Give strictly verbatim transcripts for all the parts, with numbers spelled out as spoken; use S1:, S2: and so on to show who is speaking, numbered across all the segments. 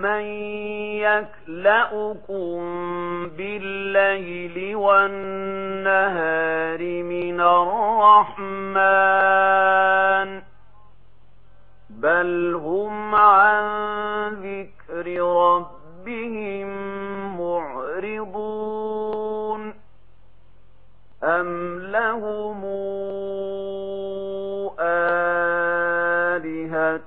S1: أَمَّن يَكْلَؤُكُم بِاللَّيْلِ وَالنَّهَارِ مِنَ الرَّحْمَنِ بَلْ هُمْ عَن ذِكْرِ رَبِّهِم مُّعْرِضُونَ أَمْ لَهُمْ آلِهَةٌ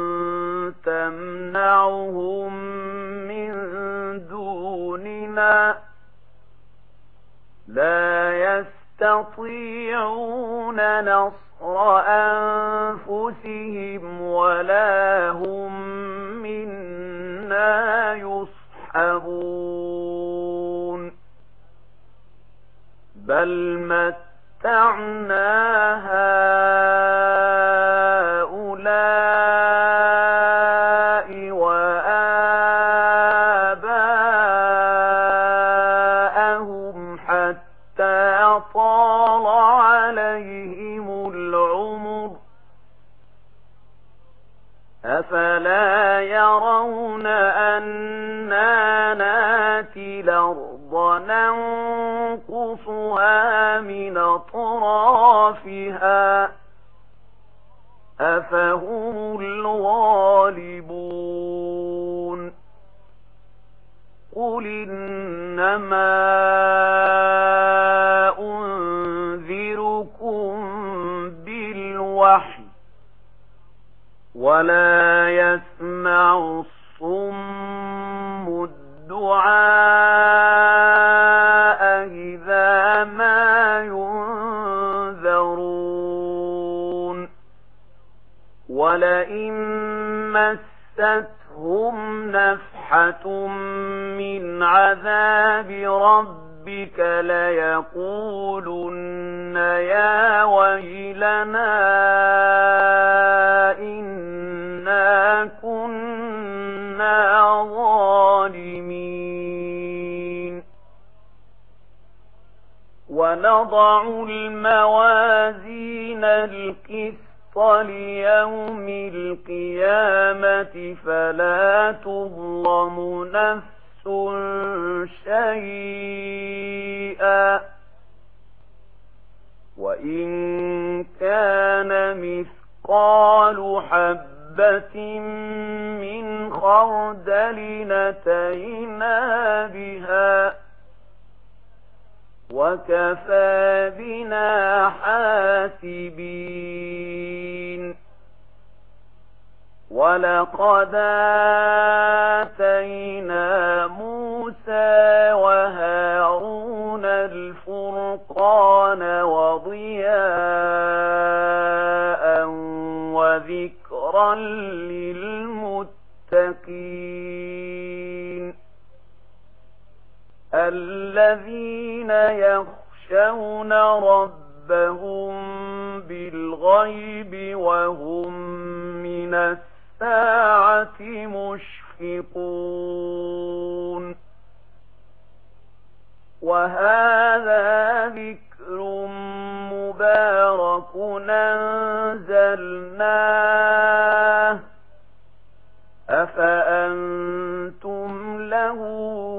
S1: تَمْنَعُهُم مِّن دُونِنَا لَا يَسْتَطِيعُونَ نَصْرَ أَنفُسِهِمْ وَلَا هُم مِّنَّا يُصْحَبُونَ بَلْ مَتَّعْنَا هَؤُلَاءِ وَآبَاءَهُمْ حَتَّىٰ طَالَ عَلَيْهِمُ الْعُمُرُ أَفَلَا يَرَوْنَ أَنَّا نَأْتِي الْأَرْضَ نَنقُصُهَا مِنْ أَطْرَافِهَا أَفَهُمُ الْغَالِبُونَ قُلْ إِنَّمَا أُنذِرُكُم بِالْوَحْيِ وَلَا يَسْمَعُ الصُّمُّ الدُّعَاءَ إِذَا مَا يُنذَرُونَ وَلَئِن مَّسَّتْهُمْ نَفْحَةٌ مِّنْ عَذَابِ رَبِّكَ لَيَقُولُنَّ يَا وَيْلَنَا إِنَّا كُنَّا ظَالِمِينَ وَنَضَعُ الْمَوَازِينَ الْقِسْطَ لِيَوْمِ الْقِيَامَةِ فَلَا تُظْلَمُ نَفْسٌ شَيْئًا وَإِن كَانَ مِثْقَالُ حَبَّةٍ مِّنْ خَرْدَلٍ أَتَيْنَا بِهَا وَكَفَى بِنَا حَاسِبِينَ وَلَقَدْ آتَيْنَا مُوسَى وَهَارُونَ الْفُرْقَانَ وَضِيَاءً وَذِكْرًا لِّلْمُتَّقِينَ الَّذِينَ يَخْشَوْنَ رَبَّهُم بِالْغَيْبِ وَهُم مِّنَ السَّاعَةِ مُشْفِقُونَ وَهَذَا ذِكْرٌ مُبَارَكٌ أَنزَلْنَاهُ أَفَأَنتُمْ لَهُ